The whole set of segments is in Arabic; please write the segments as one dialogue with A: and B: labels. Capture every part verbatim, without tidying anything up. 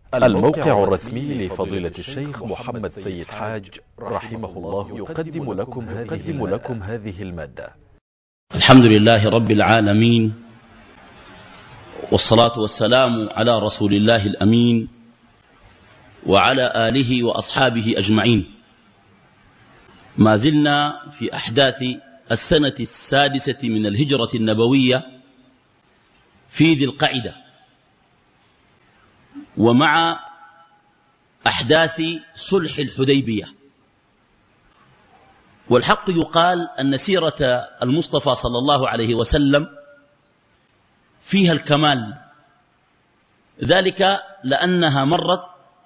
A: الموقع الرسمي لفضيلة الشيخ محمد سيد حاج رحمه الله يقدم لكم هذه, لكم هذه المادة.
B: الحمد لله رب العالمين، والصلاة والسلام على رسول الله الأمين وعلى آله وأصحابه أجمعين. ما زلنا في أحداث السنة السادسة من الهجرة النبوية في ذي القعدة، ومع أحداث صلح الحديبية. والحق يقال أن سيرة المصطفى صلى الله عليه وسلم فيها الكمال، ذلك لأنها مرت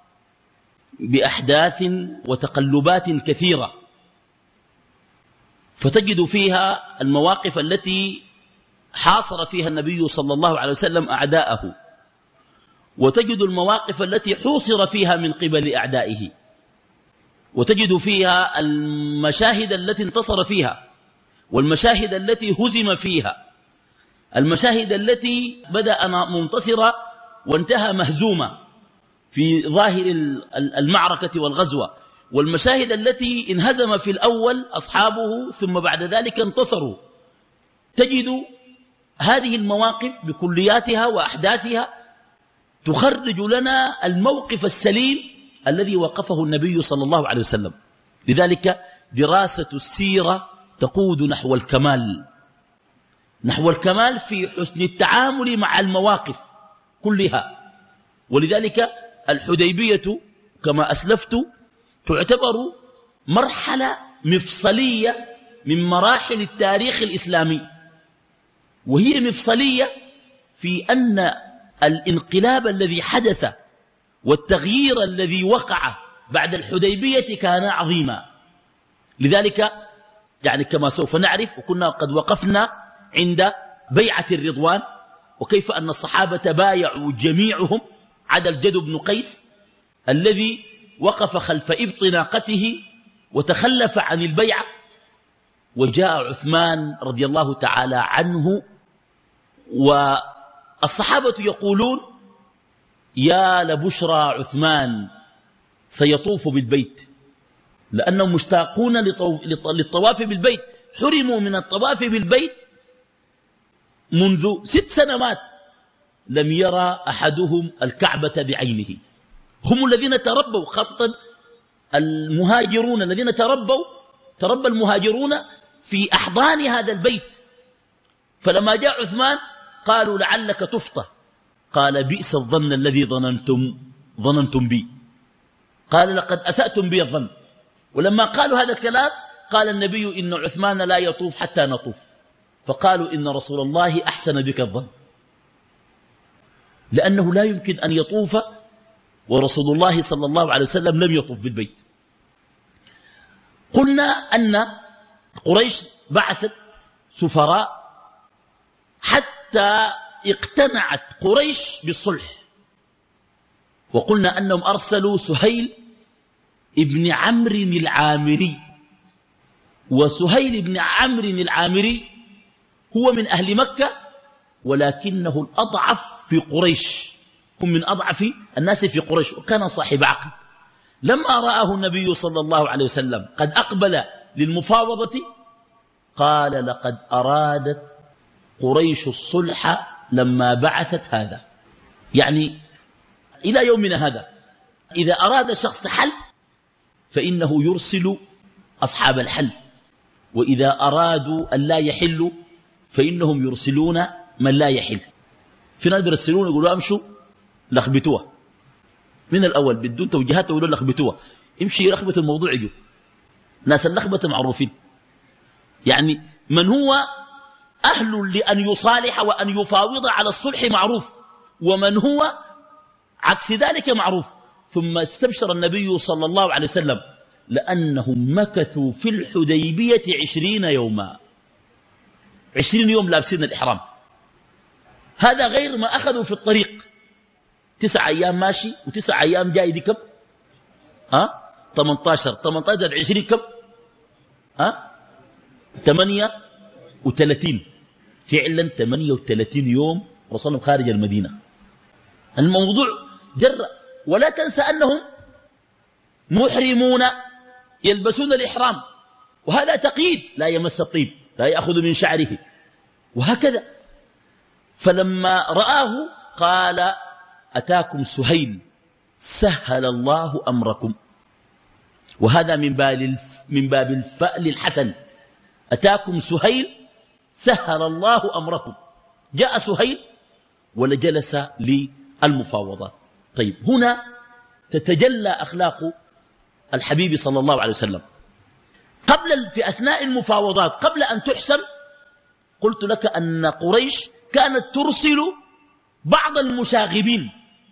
B: بأحداث وتقلبات كثيرة، فتجد فيها المواقف التي حاصر فيها النبي صلى الله عليه وسلم أعداءه، وتجد المواقف التي حوصر فيها من قبل أعدائه، وتجد فيها المشاهد التي انتصر فيها، والمشاهد التي هزم فيها، المشاهد التي بدأ منتصرة وانتهى مهزومة في ظاهر المعركة والغزوة، والمشاهد التي انهزم في الأول أصحابه ثم بعد ذلك انتصروا. تجد هذه المواقف بكلياتها وأحداثها تخرج لنا الموقف السليم الذي وقفه النبي صلى الله عليه وسلم. لذلك دراسة السيرة تقود نحو الكمال، نحو الكمال في حسن التعامل مع المواقف كلها. ولذلك الحديبية كما أسلفت تعتبر مرحلة مفصلية من مراحل التاريخ الإسلامي، وهي مفصلية في أن الانقلاب الذي حدث والتغيير الذي وقع بعد الحديبية كان عظيما. لذلك يعني كما سوف نعرف، وكنا قد وقفنا عند بيعة الرضوان، وكيف أن الصحابة بايعوا جميعهم عدا الجد بن قيس الذي وقف خلف إبط ناقته وتخلف عن البيعة، وجاء عثمان رضي الله تعالى عنه، والصحابة يقولون: يا لبشرى عثمان سيطوف بالبيت، لأنهم مشتاقون للطواف بالبيت، حرموا من الطواف بالبيت منذ ست سنوات لم يرى أحدهم الكعبة بعينه. هم الذين تربوا، خاصة المهاجرون الذين تربوا تربى المهاجرون في أحضان هذا البيت. فلما جاء عثمان قالوا: لعلك تفطى. قال: بئس الظن الذي ظننتم ظننتم بي. قال: لقد أسأتم بي الظن. ولما قالوا هذا الكلام قال النبي: إن عثمان لا يطوف حتى نطوف. فقالوا: إن رسول الله أحسن بك الظن، لأنه لا يمكن أن يطوف ورسول الله صلى الله عليه وسلم لم يطوف بالبيت. قلنا أن قريش بعثت سفراء حتى اقتنعت قريش بالصلح، وقلنا أنهم أرسلوا سهيل ابن عمرو العامري. وسهيل بن عمرو العامري هو من أهل مكة، ولكنه الأضعف في قريش، هم من أضعف الناس في قريش، وكان صاحب عقل. لما رآه النبي صلى الله عليه وسلم قد أقبل للمفاوضة قال: لقد أرادت قريش الصلح لما بعثت هذا. يعني إلى يومنا هذا إذا أراد شخص حل فإنه يرسل أصحاب الحل، وإذا أرادوا أن لا يحلوا فإنهم يرسلون من لا يحل. في ناس يرسلون يقولوا: أمشوا لخبتوها من الأول بدون توجيهات، يقولوا لخبتوها، امشي لخبة الموضوع. يجوا ناس اللخبة معروفين، يعني من هو أهل لأن يصالح وأن يفاوض على الصلح معروف، ومن هو عكس ذلك معروف. ثم استبشر النبي صلى الله عليه وسلم لأنهم مكثوا في الحديبية عشرين يوما، عشرين يوم لابسين الإحرام. هذا غير ما أخذوا في الطريق، تسع أيام ماشي وتسع أيام جاي. دي كم؟ ها؟ ثمانية عشر ثمانية عشر عشرين كم؟ ها؟ ثمانية وثلاثين. فعلا ثمانية وثلاثين يوم وصلوا خارج المدينة. الموضوع جر ولا تنسى أنهم محرمون يلبسون الإحرام، وهذا تقييد، لا يمس الطيب، لا يأخذ من شعره، وهكذا. فلما رآه قال أتاكم سهيل سهل الله أمركم، وهذا من باب من باب الفأل الحسن. أتاكم سهيل سهل الله أمركم. جاء سهيل ولجلس للمفاوضات. طيب، هنا تتجلى أخلاق الحبيب صلى الله عليه وسلم. قبل في أثناء المفاوضات قبل أن تحسم قلت لك أن قريش كانت ترسل بعض المشاغبين،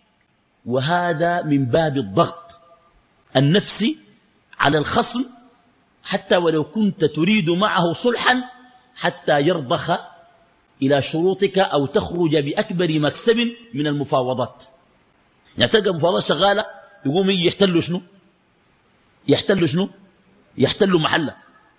B: وهذا من باب الضغط النفسي على الخصم، حتى ولو كنت تريد معه صلحا حتى يرضخ إلى شروطك أو تخرج بأكبر مكسب من المفاوضات. يعني تلقى مفاوضات شغالة يقوم يحتلوا شنو يحتلوا شنو يحتلوا محله.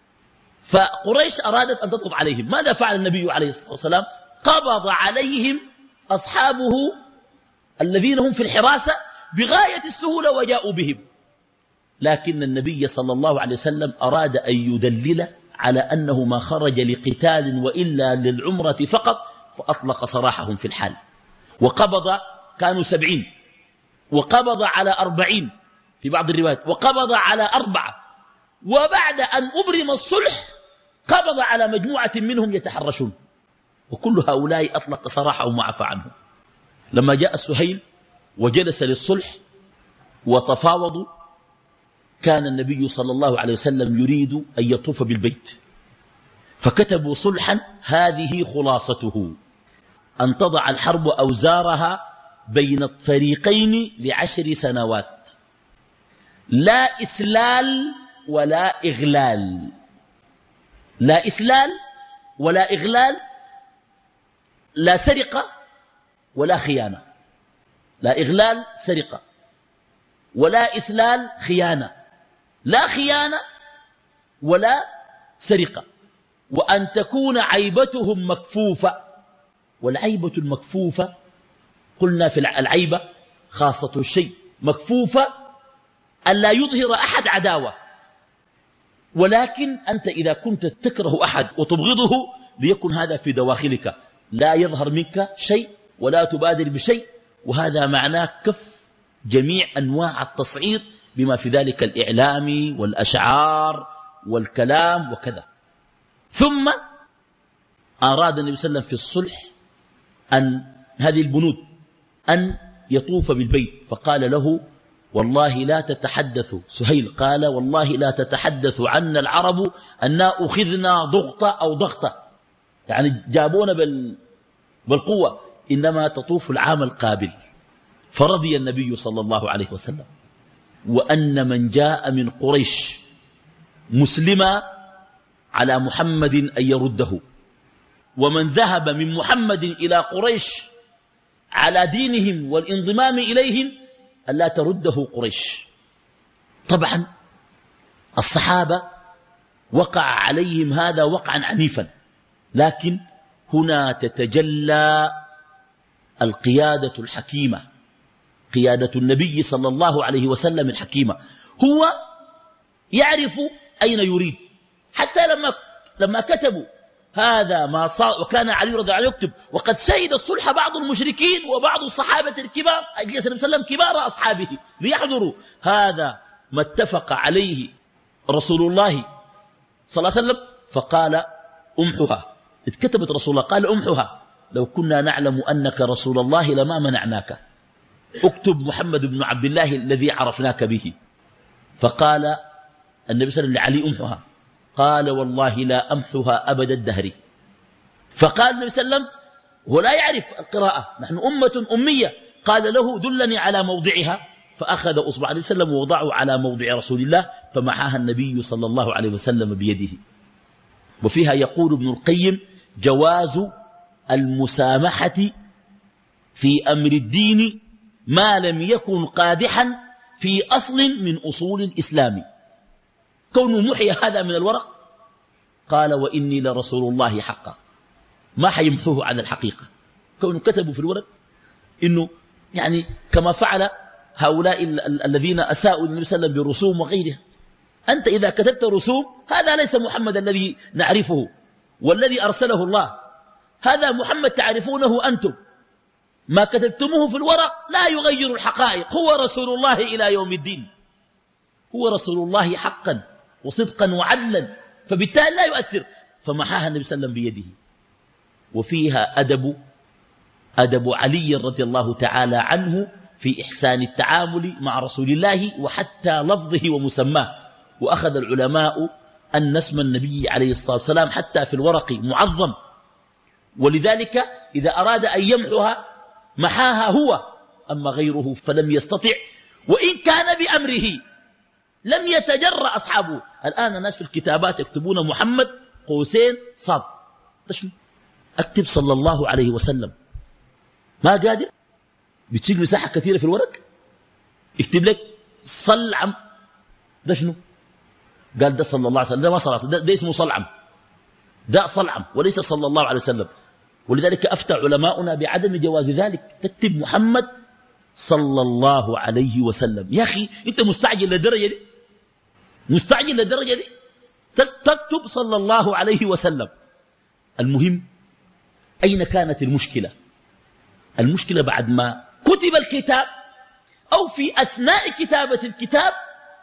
B: فقريش أرادت أن تضغط عليهم. ماذا فعل النبي عليه الصلاة والسلام؟ قبض عليهم أصحابه الذين هم في الحراسة بغاية السهولة وجاءوا بهم، لكن النبي صلى الله عليه وسلم أراد أن يدلل على أنه ما خرج لقتال وإلا للعمرة فقط، فأطلق سراحهم في الحال. وقبض، كانوا سبعين، وقبض على أربعين في بعض الروايات، وقبض على أربعة، وبعد أن أبرم الصلح قبض على مجموعة منهم يتحرشون، وكل هؤلاء أطلق سراحهم وعفى عنهم. لما جاء سهيل وجلس للصلح وتفاوضوا، كان النبي صلى الله عليه وسلم يريد أن يطوف بالبيت، فكتبوا صلحا هذه خلاصته: أن تضع الحرب أوزارها بين الفريقين لعشر سنوات، لا إسلال ولا إغلال، لا إسلال ولا إغلال، لا سرقة ولا خيانة، لا إغلال سرقة ولا إسلال خيانة، لا خيانة ولا سرقة، وأن تكون عيبتهم مكفوفة. والعيبة المكفوفة قلنا في العيبة خاصة الشيء، مكفوفة أن لا يظهر أحد عداوة، ولكن أنت إذا كنت تكره أحد وتبغضه ليكن هذا في دواخلك، لا يظهر منك شيء ولا تبادر بشيء، وهذا معناه كف جميع أنواع التصعيد بما في ذلك الإعلام والأشعار والكلام وكذا. ثم أراد النبي صلى الله عليه وسلم في الصلح أن هذه البنود أن يطوف بالبيت، فقال له: والله لا تتحدث. سهيل قال: والله لا تتحدث عنا العرب أننا أخذنا ضغطة أو ضغطة، يعني جابونا بال بالقوة، إنما تطوف العام القابل. فرضي النبي صلى الله عليه وسلم، وأن من جاء من قريش مسلما على محمد أن يرده، ومن ذهب من محمد إلى قريش على دينهم والانضمام إليهم ألا ترده قريش. طبعا الصحابة وقع عليهم هذا وقعا عنيفا، لكن هنا تتجلى القيادة الحكيمة، قيادة النبي صلى الله عليه وسلم الحكيمة. هو يعرف أين يريد، حتى لما لما كتبوا هذا ما صار، وكان علي رضي الله عنه يكتب: وقد شهد الصلح بعض المشركين وبعض الصحابة الكبار، أجلس النبي صلى الله عليه وسلم كبار أصحابه ليحضروا، هذا ما اتفق عليه رسول الله صلى الله عليه وسلم. فقال: أمحها. اتكتبت رسول الله، قال: أمحها، لو كنا نعلم أنك رسول الله لما منعناك، اكتب محمد بن عبد الله الذي عرفناك به. فقال النبي صلى الله عليه وسلم لعلي: أمحها. قال: والله لا أمحها أبد الدهر. فقال النبي صلى الله عليه وسلم، هو لا يعرف القراءة، نحن أمة أمية، قال له: دلني على موضعها. فأخذ أصبع النبي صلى الله عليه وسلم ووضعه على موضع رسول الله، فمحاها النبي صلى الله عليه وسلم بيده. وفيها يقول ابن القيم: جواز المسامحة في أمر الدين ما لم يكن قادحا في أصل من أصول الإسلام. كونه محي هذا من الورق، قال: وإني لرسول الله حقا، ما حيمحوه على الحقيقة. كونه كتبوا في الورق إنه يعني كما فعل هؤلاء الذين أساءوا النبي صلى الله عليه وسلم بالرسوم وغيرها. أنت إذا كتبت رسوم هذا ليس محمد الذي نعرفه والذي أرسله الله، هذا محمد تعرفونه أنتم. ما كتبتموه في الورق لا يغير الحقائق، هو رسول الله إلى يوم الدين، هو رسول الله حقا وصدقا وعدلا، فبالتالي لا يؤثر. فمحاها النبي صلى الله عليه وسلم بيده. وفيها أدب أدب علي رضي الله تعالى عنه في إحسان التعامل مع رسول الله وحتى لفظه ومسماه. وأخذ العلماء أن اسم النبي عليه الصلاة والسلام حتى في الورق معظم، ولذلك إذا أراد أن يمحها محاها هو، أما غيره فلم يستطع وإن كان بأمره. لم يتجرأ أصحابه. الآن الناس في الكتابات يكتبون محمد قوسين صاد، أكتب صلى الله عليه وسلم، ما قادر، بتشيل مساحة كثيرة في الورق، يكتب لك صلعم، ده شنو؟ قال ده صلى الله عليه وسلم، ده ما صلى الله عليه وسلم، ده, ده اسمه صلعم، ده صلعم وليس صلى الله عليه وسلم. ولذلك أفتى علماؤنا بعدم جواز ذلك، تكتب محمد صلى الله عليه وسلم. يا أخي أنت مستعجل للدرجة دي؟ مستعجل للدرجة دي؟ تكتب صلى الله عليه وسلم. المهم أين كانت المشكلة؟ المشكلة بعد ما كتب الكتاب أو في أثناء كتابة الكتاب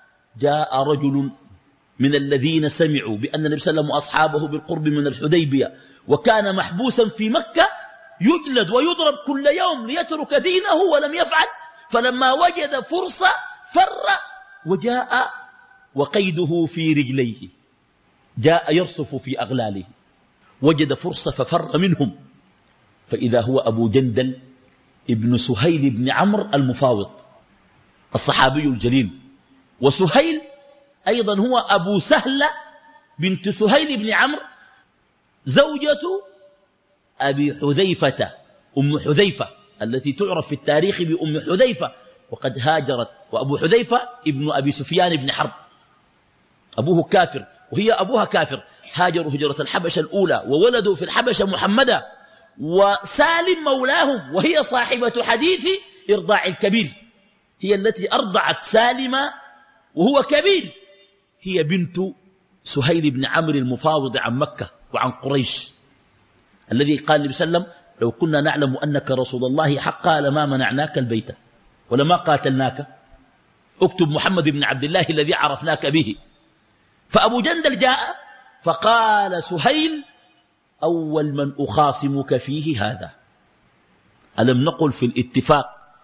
B: جاء رجل من الذين سمعوا بأن النبي صلى الله عليه وسلم وأصحابه بالقرب من الحديبية وكان محبوسا في مكة يجلد ويضرب كل يوم ليترك دينه ولم يفعل، فلما وجد فرصة فر وجاء وقيده في رجليه، جاء يرصف في أغلاله، وجد فرصة ففر منهم، فإذا هو أبو جندل ابن سهيل بن عمرو المفاوض الصحابي الجليل. وسهيل أيضا هو أبو سهلة بنت سهيل بن عمرو زوجة أبي حذيفة أم حذيفة التي تعرف في التاريخ بأم حذيفة، وقد هاجرت، وأبو حذيفة ابن أبي سفيان بن حرب، أبوه كافر وهي أبوها كافر، هاجروا هجرة الحبشة الأولى وولدوا في الحبشة محمدا، وسالم مولاهم وهي صاحبة حديث إرضاع الكبير، هي التي أرضعت سالم وهو كبير، هي بنت سهيل بن عمرو المفاوض عن مكة وعن قريش، الذي قال النبي صلى الله عليه وسلم لو كنا نعلم أنك رسول الله حقا لما منعناك البيت ولما قاتلناك، اكتب محمد بن عبد الله الذي عرفناك به. فأبو جندل جاء فقال سهيل أول من أخاصمك فيه هذا، ألم نقل في الاتفاق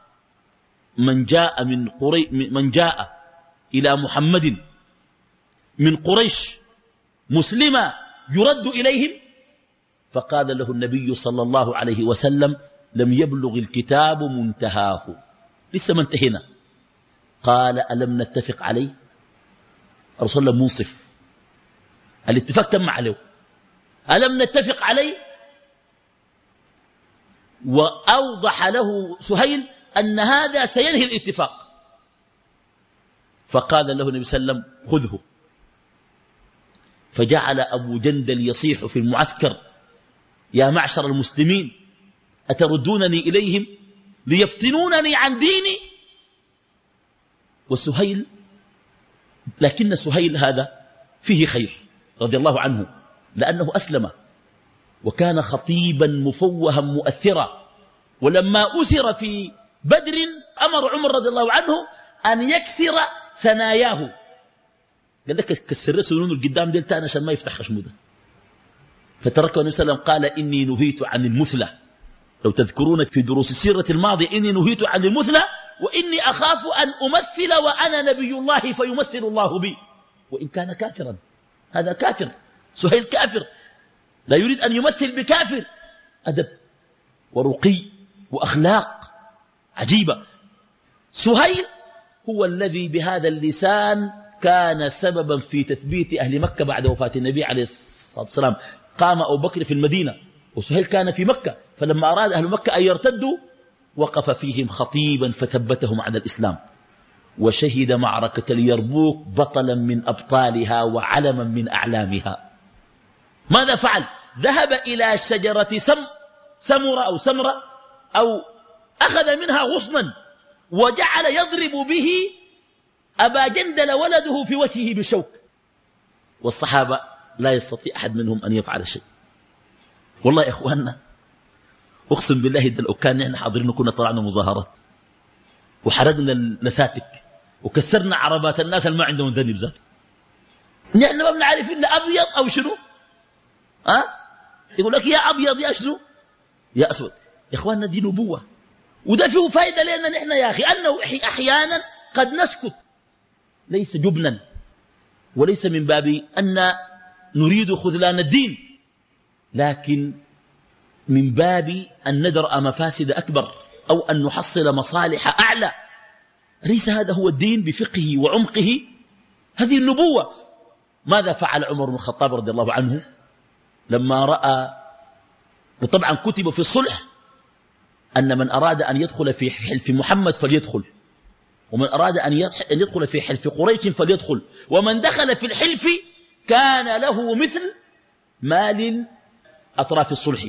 B: من جاء من قري من جاء إلى محمد من قريش مسلما يرد إليهم؟ فقال له النبي صلى الله عليه وسلم لم يبلغ الكتاب منتهاه، لسه ما انتهينا. قال ألم نتفق عليه؟ الرسول الله منصف، الاتفاق تم عليه، ألم نتفق عليه؟ وأوضح له سهيل أن هذا سينهي الاتفاق، فقال له النبي صلى الله عليه وسلم خذه. فجعل أبو جندل يصيح في المعسكر يا معشر المسلمين أتردونني إليهم ليفتنونني عن ديني؟ وسهيل، لكن سهيل هذا فيه خير رضي الله عنه، لأنه أسلم وكان خطيبا مفوها مؤثرا، ولما أسر في بدر أمر عمر رضي الله عنه أن يكسر ثناياه، قال لك كسر سنون القدام ديل تاني عشان ما يفتح خشموده، فتركه النبي صلى الله عليه وسلم قال إني نهيت عن المثلى، لو تذكرون في دروس السيرة الماضية إني نهيت عن المثلى وإني أخاف أن أمثل وأنا نبي الله فيمثل الله بي، وإن كان كافرا، هذا كافر، سهيل كافر لا يريد أن يمثل بكافر، أدب ورقي وأخلاق عجيبة. سهيل هو الذي بهذا اللسان كان سببا في تثبيت أهل مكة بعد وفاة النبي عليه الصلاة والسلام. قام أبو بكر في المدينة وسهيل كان في مكة، فلما أراد أهل مكة أن يرتدوا وقف فيهم خطيبا فثبتهم على الإسلام، وشهد معركة اليرموك بطلا من أبطالها وعلما من أعلامها. ماذا فعل؟ ذهب إلى شجرة سم سمرة أو سمرة أو أخذ منها غصنا وجعل يضرب به أبا جندل ولده في وجهه بشوك، والصحابة لا يستطيع أحد منهم أن يفعل شيء. والله يا إخواننا أقسم بالله لو كان نحن حاضرين كنا طلعنا مظاهرات وحرقنا النساتك وكسرنا عربات الناس اللي ما عندهم ذنب ذاته. نحن ما بنعرف إلا أبيض أو شنو، أه؟ يقول لك يا أبيض يا شنو يا أسود. يا إخواننا دي نبوة، وده فيه فايدة لنا نحن يا أخي، أنه أحيانا قد نسكت، ليس جبنا وليس من باب أن نريد خذلان الدين، لكن من باب أن ندرأ مفاسد أكبر أو أن نحصل مصالح أعلى. ليس هذا هو الدين بفقهه وعمقه، هذه النبوة. ماذا فعل عمر بن الخطاب رضي الله عنه لما رأى، وطبعا كتب في الصلح أن من أراد أن يدخل في حلف محمد فليدخل، ومن أراد أن يدخل في حلف قريش فليدخل، ومن دخل في الحلف كان له مثل مال أطراف الصلح.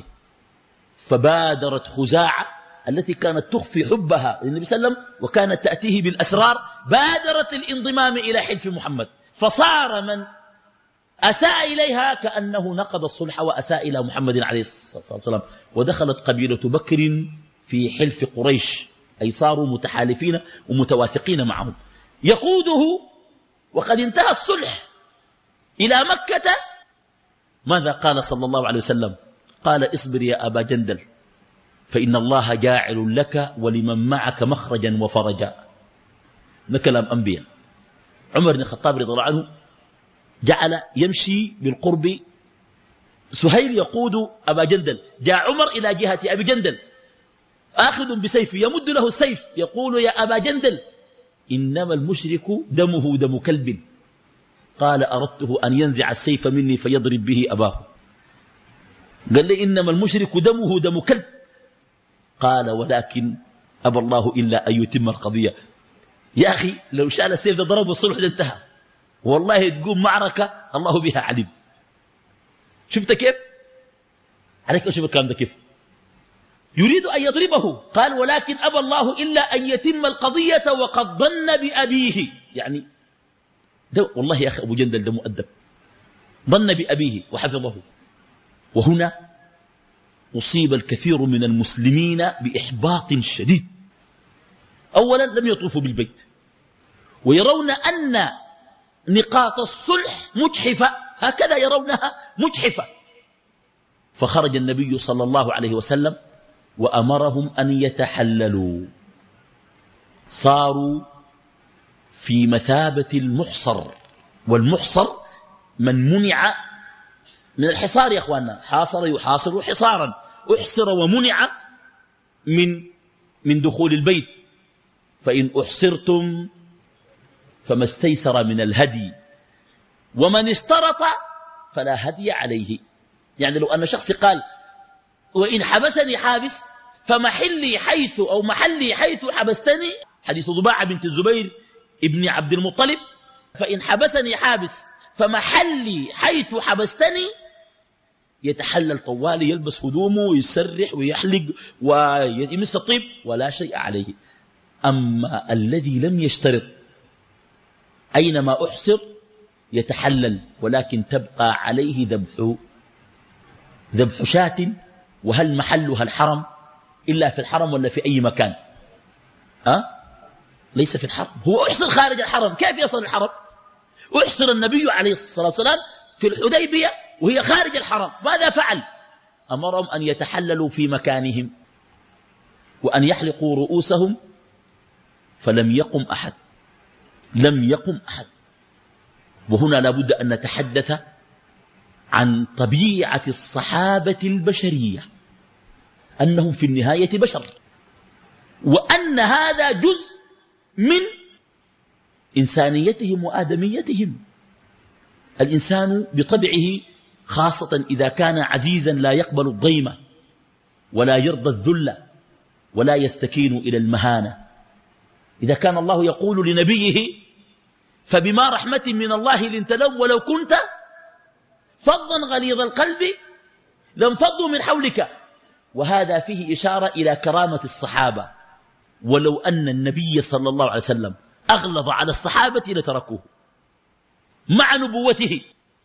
B: فبادرت خزاعة التي كانت تخفي حبها للنبي صلى الله عليه وسلم وكانت تأتيه بالأسرار، بادرت الانضمام إلى حلف محمد، فصار من أساء إليها كأنه نقض الصلح وأساء إلى محمد عليه الصلاة والسلام. ودخلت قبيلة بكر في حلف قريش، أي صاروا متحالفين ومتواثقين معهم. يقوده وقد انتهى الصلح إلى مكة، ماذا قال صلى الله عليه وسلم؟ قال اصبر يا أبا جندل فإن الله جاعل لك ولمن معك مخرجا وفرجا. ده كلام أنبياء. عمر بن الخطاب رضي الله عنه جعل يمشي بالقرب، سهيل يقود أبا جندل، جاء عمر إلى جهة أبي جندل آخذ بسيفه يمد له السيف يقول يا أبا جندل إنما المشرك دمه دم كلب. قال أردته أن ينزع السيف مني فيضرب به أباه. قال لي إنما المشرك دمه دم كلب. قال ولكن أبى الله إلا أن يتم القضية. يا أخي لو شال السيف ده ضرب الصلح ده انتهى، والله تقوم معركة الله بها عليم. شفت كيف؟ عليك أشوف الكلام ده كيف يريد أن يضربه. قال ولكن أبى الله إلا أن يتم القضية وقد ظن بأبيه. يعني ده والله يا أخي أبو جندل ده مؤدب، ظن بأبيه وحفظه. وهنا أصيب الكثير من المسلمين بإحباط شديد. أولا لم يطوفوا بالبيت ويرون أن نقاط الصلح مجحفة، هكذا يرونها مجحفة. فخرج النبي صلى الله عليه وسلم وأمرهم أن يتحللوا، صاروا في مثابة المحصر. والمحصر من منع من الحصار يا أخواننا، حاصر يحاصر حصارا، أحصر ومنع من من دخول البيت. فإن أحصرتم فما استيسر من الهدي ومن اشترط فلا هدي عليه. يعني لو أن شخص قال وإن حبسني حابس فمحلي حيث أو محلي حيث حبستني، حديث ضباعة بنت الزبير ابن عبد المطلب، فإن حبسني حابس فمحلي حيث حبستني، يتحلل طوالي يلبس هدومه ويسرح ويحلق ويمس الطيب ولا شيء عليه. أما الذي لم يشترط أينما أحصر يتحلل، ولكن تبقى عليه ذبح ذبح شاة. وهل محلها الحرم إلا في الحرم ولا في أي مكان؟ أه؟ ليس في الحرم، هو أحصر خارج الحرم. كيف يصل الحرم؟ أحصر النبي عليه الصلاة والسلام في الحديبية وهي خارج الحرم، ماذا فعل؟ أمرهم أن يتحللوا في مكانهم وأن يحلقوا رؤوسهم، فلم يقم أحد، لم يقم أحد. وهنا لابد أن نتحدث عن طبيعة الصحابة البشرية، أنهم في النهاية بشر، وأن هذا جزء من إنسانيتهم وآدميتهم. الإنسان بطبعه خاصة إذا كان عزيزا لا يقبل الضيمة ولا يرضى الذل ولا يستكين إلى المهانة. إذا كان الله يقول لنبيه فبما رحمة من الله لنت لهم ولو كنت فظا غليظ القلب لانفضوا من حولك، وهذا فيه إشارة إلى كرامة الصحابة ولو أن النبي صلى الله عليه وسلم أغلظ على الصحابة لتركوه مع نبوته،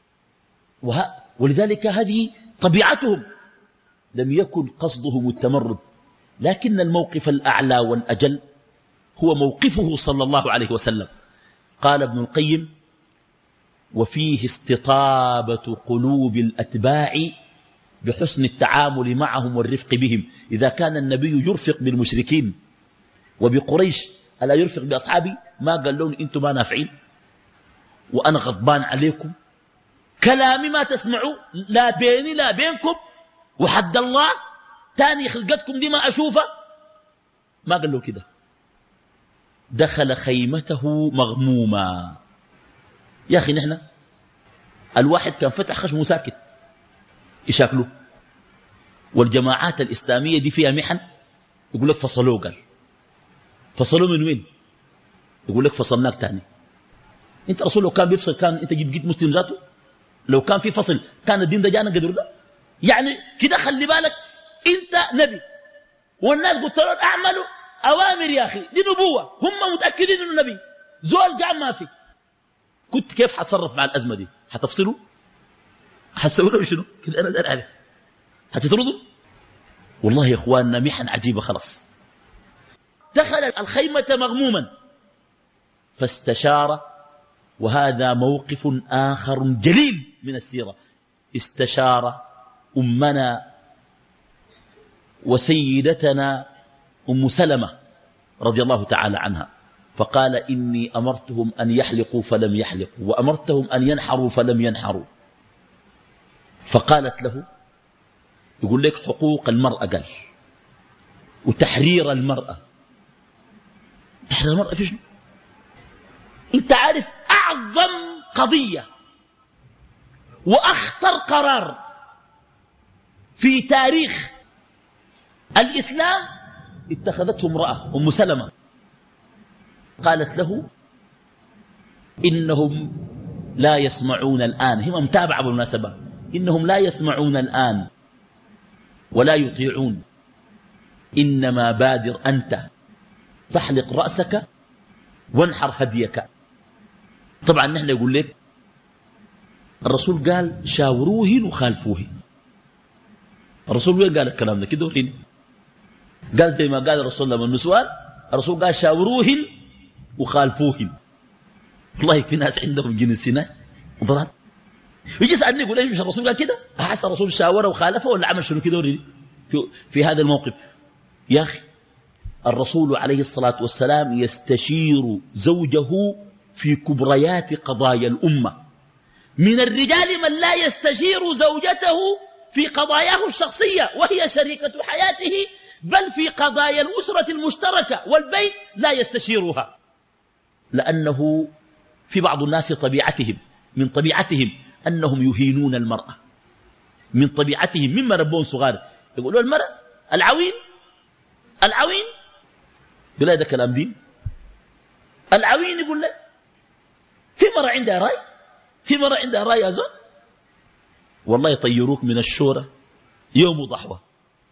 B: ولذلك هذه طبيعتهم، لم يكن قصدهم التمرد، لكن الموقف الأعلى والأجل هو موقفه صلى الله عليه وسلم. قال ابن القيم: وفيه استطابة قلوب الأتباع بحسن التعامل معهم والرفق بهم. إذا كان النبي يرفق بالمشركين وبقريش ألا يرفق بأصحابي؟ ما قال لهم أنتم ما نافعين وأنا غضبان عليكم، كلامي ما تسمعوا، لا بيني لا بينكم، وحد الله تاني خلقتكم دي ما أشوفها. ما قال له كده. دخل خيمته مغموما. يا أخي نحن الواحد كان فتح خشمه ساكت يشاكله، والجماعات الإسلامية دي فيها محن، يقول لك فصلوه. قال فصلوه من وين؟ يقول لك فصلناك تاني. انت رسول لو كان بيفصل كان انت جيت جيت مسلم ذاته؟ لو كان في فصل كان الدين ده جانا قدر ده؟ يعني كده خلي بالك، انت نبي والناس قلت لهم اعملوا اوامر. يا اخي دي نبوة، هم متأكدين انه نبي، زول قاعد ما في. كنت كيف حتصرف مع الازمة دي؟ حتفصلوا؟ حتسوي له شنو؟ كده انا دار عليه حتطردوا؟ والله يا اخواننا محن عجيبة. خلاص دخل الخيمة مغموما فاستشار، وهذا موقف آخر جليل من السيرة. استشار أمنا وسيدتنا أم سلمة رضي الله تعالى عنها، فقال: إني أمرتهم أن يحلقوا فلم يحلقوا، وأمرتهم أن ينحروا فلم ينحروا. فقالت له، يقول لك حقوق المرأة قال، وتحرير المرأة. تحرير المرأة في شنو؟ انت عارف أعظم قضية وأخطر قرار في تاريخ الإسلام اتخذته امرأة أم سلمة. قالت له: إنهم لا يسمعون الآن. هم متابعة بالمناسبة. إنهم لا يسمعون الآن ولا يطيعون، إنما بادر أنت فاحلق رأسك وانحر هديك. طبعا نحن يقول لك الرسول قال شاوروهن وخالفوهن. الرسول وين قال الكلام ده؟ كده وريني. قال زي ما قال الرسول لما النسوان، الرسول قال شاوروهن وخالفوهن. والله في ناس عندهم جنسنا وضرات يجي يسألني يقول ايش الرسول قال كده؟ أحس الرسول شاوره وخالفه ولا عمل شنو؟ كده وريني في, في هذا الموقف. يا أخي الرسول عليه الصلاة والسلام يستشير زوجه في كبريات قضايا الأمة. من الرجال من لا يستشير زوجته في قضاياه الشخصية وهي شريكة حياته، بل في قضايا الأسرة المشتركة والبيت لا يستشيرها، لأنه في بعض الناس طبيعتهم من طبيعتهم أنهم يهينون المرأة. من طبيعتهم مما ربون صغار يقولوا المرأة العوين العوين بلا ده كلام دين. العوين يقول لك في مرة عندها راي، في مرة عندها راي يا زول، والله يطيروك من الشورى يوم ضحوة.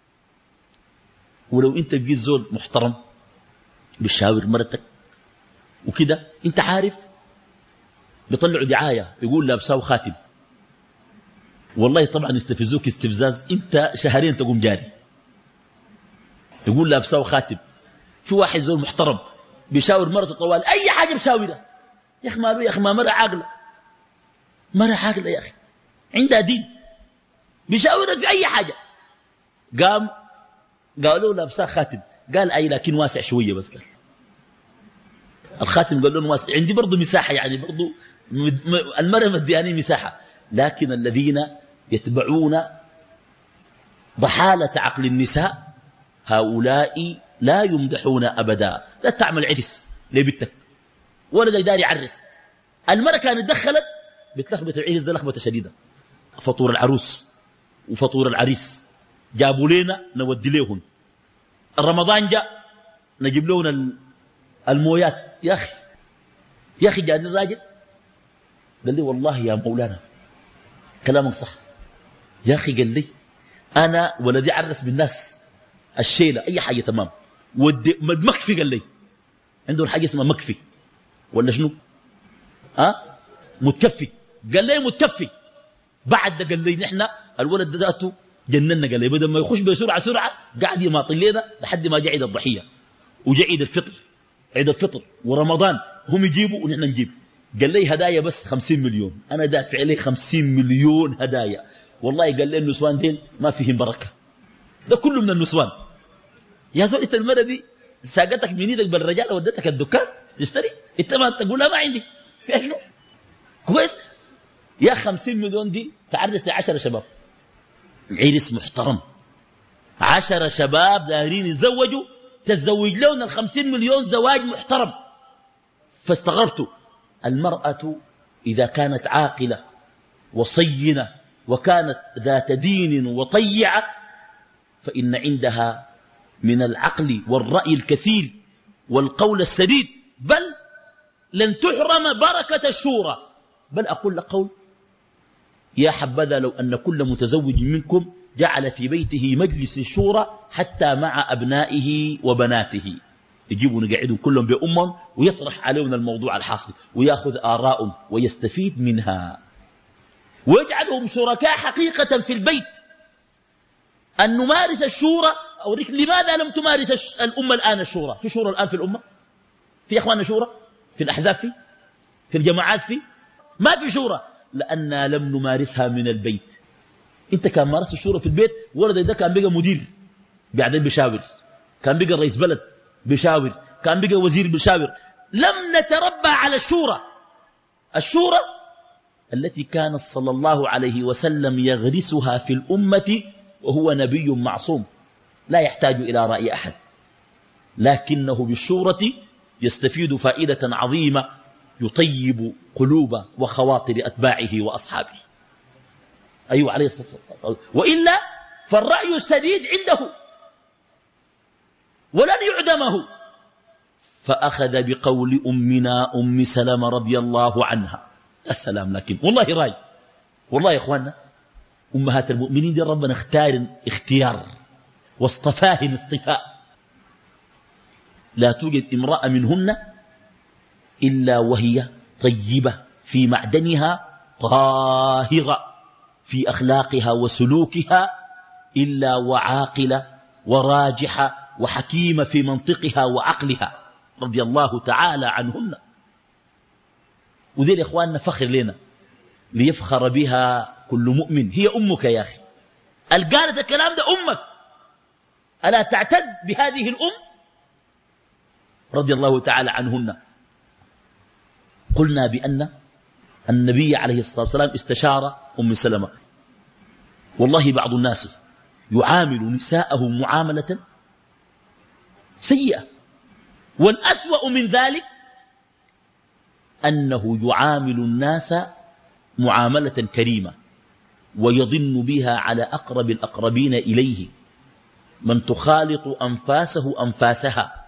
B: ولو انت بقيت زول محترم بتشاور مرتك وكده، انت عارف بيطلعوا دعاية يقول لابساو خاتم، والله طبعا يستفزوك استفزاز انت شهرين تقوم جاري. يقول لابساو خاتم. في واحد زول محترم بيشاور مرته طوال اي حاجه بشاورها، يا اخي ماله يا اخي، ما مره عاقله، مره عاقله يا اخي عندها دين، بيشاورها في اي حاجه. قام قالوا لابساه خاتم، قال اي لكن واسع شويه بس. قال الخاتم قال له واسع، عندي برضه مساحه، يعني برضه المرأة مدياني مساحه. لكن الذين يتبعون ضحالة عقل النساء هؤلاء لا يمدحون أبدا. لا تعمل عرس لبتك ولا ده يداري عرس. المرأة كانت دخلت بتلخبط العرس ده لخبطة شديدة، فطور العروس وفطور العريس جابوا لنا نودي لهم. رمضان جاء نجيب لهم المويات. يا أخي يا أخي جاني الراجل قال لي والله يا مولانا كلامك صح يا أخي. قال لي أنا ولدي عرس بالناس الشيلة أي حاجة تمام، مكفي قال لي عنده الحاجة اسمها مكفي ولا شنو أه؟ متكفي قال لي متكفي. بعد ده قال لي نحن الولد ذاته جننا قال لي بدل ما يخش بسرعة سرعة قاعد يماطل لنا لحد ما جاء عيد الضحية وجاء عيد الفطر عيد الفطر ورمضان هم يجيبوا ونحن نجيب. قال لي هدايا بس خمسين مليون أنا دافع عليه خمسين مليون هدايا. والله قال لي النسوان دين ما فيهم بركة ده كله من النسوان. يا زول انت المرة دي ساقتك من ايدك بالرجال ودتك الدكان تشتري انت ما تقولها ما عندي في شنو كويس يا خمسين مليون دي تعرس لعشرة شباب عرس محترم عشرة شباب دارين يتزوجوا تتزوج لهم الخمسين مليون زواج محترم. فاستغربت المرأة إذا كانت عاقلة وصينة وكانت ذات دين وطيعة فإن عندها من العقل والرأي الكثير والقول السديد بل لن تحرم بركة الشورى. بل أقول لك قول يا حبذا لو أن كل متزوج منكم جعل في بيته مجلس الشورى حتى مع أبنائه وبناته يجيبوا نقعدوا كلهم بأمهم ويطرح عليهم الموضوع الحاصل ويأخذ آراءهم ويستفيد منها ويجعلهم شركاء حقيقة في البيت. أن نمارس الشورى أوريك لماذا لم تمارس الأمة الآن الشورى؟ في شورى الآن في الأمة؟ في أخواننا شورى؟ في الأحزاب في؟ في الجماعات في؟ ما في شورى لأننا لم نمارسها من البيت. أنت كان مارس الشورى في البيت ولد ده كان بقى مدير بعدين بيشاور كان بقى رئيس بلد بيشاور كان بقى وزير بيشاور. لم نتربى على الشورى الشورى التي كان صلى الله عليه وسلم يغرسها في الأمة وهو نبي معصوم لا يحتاج إلى رأي أحد لكنه بالشورة يستفيد فائدة عظيمة يطيب قلوب وخواطر أتباعه وأصحابه. أيوة عليه الصلاة والسلام. وإلا فالرأي السديد عنده ولن يعدمه. فأخذ بقول أمنا أم سلمة رضي الله عنها. السلام لكن والله راي والله يا إخواننا أمهات المؤمنين دي ربنا اختار اختيار واصطفاهن اصطفاء. لا توجد امرأة منهن إلا وهي طيبة في معدنها طاهرة في أخلاقها وسلوكها إلا وعاقلة وراجحة وحكيمة في منطقها وعقلها رضي الله تعالى عنهن. وذي إخواننا فخر لنا ليفخر بها كل مؤمن. هي أمك يا أخي القالت الكلام ده أمك ألا تعتز بهذه الأم رضي الله تعالى عنهن. قلنا بأن النبي عليه الصلاة والسلام استشار أم سلمة. والله بعض الناس يعامل نساءه معاملة سيئة والأسوأ من ذلك أنه يعامل الناس معاملة كريمة ويظن بها على أقرب الأقربين إليه من تخالط أنفاسه أنفاسها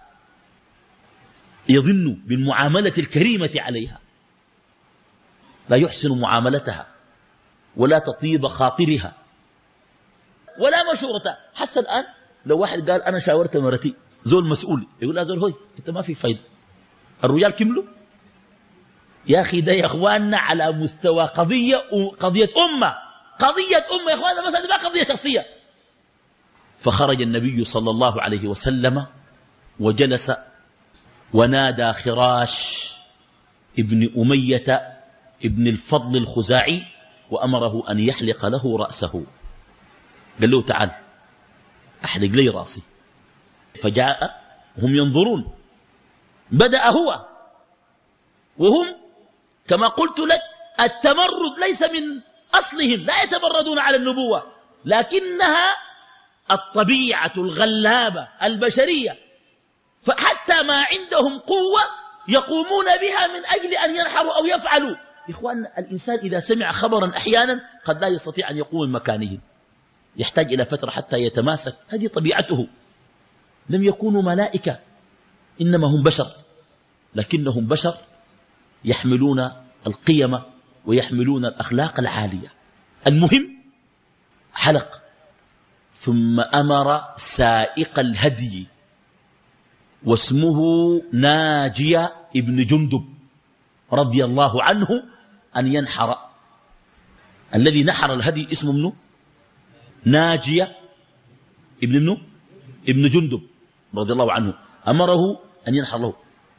B: يظن بالمعاملة الكريمة عليها لا يحسن معاملتها ولا تطيب خاطرها ولا مشورتها. حتى الآن لو واحد قال أنا شاورت مرتي زول مسؤول يقول لا زول هوي أنت ما في فايدة الرجال كملوا يا أخي ده يا أخواننا على مستوى قضية قضية أمة قضية أمة يا أخواننا مثلا ما قضية شخصية. فخرج النبي صلى الله عليه وسلم وجلس ونادى خراش ابن أمية ابن الفضل الخزاعي وأمره أن يحلق له رأسه. قال له تعال أحلق لي رأسي. فجاء هم ينظرون بدأ هو وهم كما قلت لك التمرد ليس من أصلهم لا يتمردون على النبوة لكنها الطبيعة الغلابة البشرية فحتى ما عندهم قوة يقومون بها من أجل أن ينحروا أو يفعلوا. إخوان الإنسان إذا سمع خبرا أحيانا قد لا يستطيع أن يقوم من مكانه يحتاج إلى فترة حتى يتماسك. هذه طبيعته. لم يكونوا ملائكة إنما هم بشر لكنهم بشر يحملون القيم ويحملون الأخلاق العالية. المهم حلق ثم أمر سائق الهدي واسمه ناجية ابن جندب رضي الله عنه أن ينحر. الذي نحر الهدي اسمه منه ناجية ابن منه ابن جندب رضي الله عنه، أمره أن ينحر له.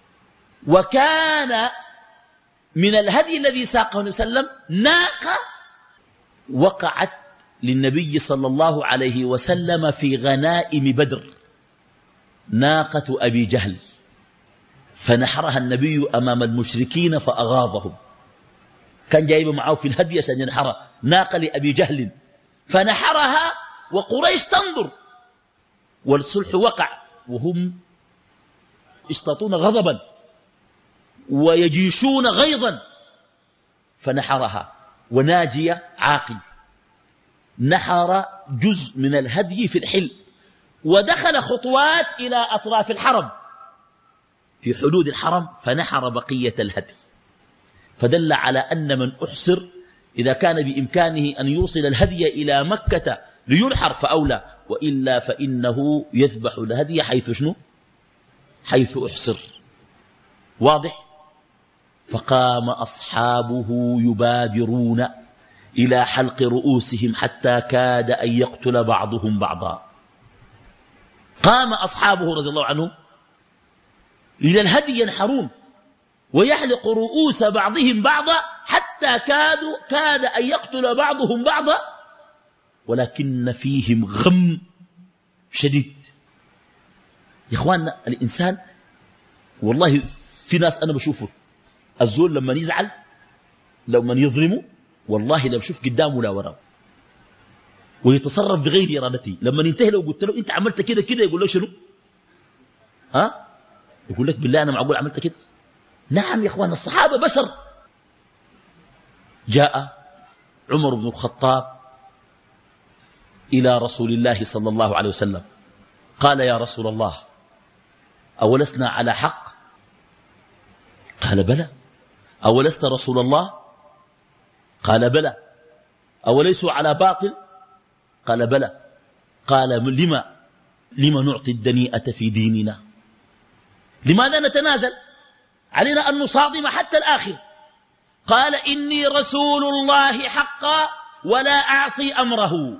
B: وكان من الهدي الذي ساقه النبي صلى الله عليه وسلم ناقة وقعت للنبي صلى الله عليه وسلم في غنائم بدر، ناقة أبي جهل، فنحرها النبي أمام المشركين فأغاظهم. كان جايب معه في الهدي عشان ينحرها، ناقة لأبي جهل، فنحرها وقريش تنظر، والصلح وقع وهم يشتطون غضبا ويجيشون غيظا، فنحرها. وناجية عاقل نحر جزء من الهدي في الحل، ودخل خطوات إلى أطراف الحرم في حدود الحرم، فنحر بقية الهدي. فدل على أن من أحصر إذا كان بإمكانه أن يوصل الهدي إلى مكة لينحر فأولى، وإلا فإنه يذبح الهدي حيث شنو؟ حيث أحصر. واضح؟ فقام أصحابه يبادرون إلى حلق رؤوسهم حتى كاد أن يقتل بعضهم بعضا. قام أصحابه رضي الله عنهم إلى الهدي ينحرون ويحلق رؤوس بعضهم بعضا حتى كادوا كاد أن يقتل بعضهم بعضا، ولكن فيهم غم شديد. يا إخواننا، الإنسان والله في ناس أنا بشوفه الزول لما يزعل لما يظلمه والله لا بشوف قدامه لا وراه، ويتصرف بغير إرادته. لما ينتهي لو قلت له أنت عملت كده كده يقول لك شنو؟ ها؟ يقول لك بالله أنا معقول عملت كده؟ نعم يا إخوان، الصحابة بشر. جاء عمر بن الخطاب إلى رسول الله صلى الله عليه وسلم قال يا رسول الله أولسنا على حق؟ قال بلى. أولست رسول الله؟ قال بلى. أوليسوا على باطل؟ قال بلى. قال لما لما نعطي الدنيئة في ديننا؟ لماذا نتنازل؟ علينا أن نصادم حتى الآخر. قال إني رسول الله حقا ولا أعصي أمره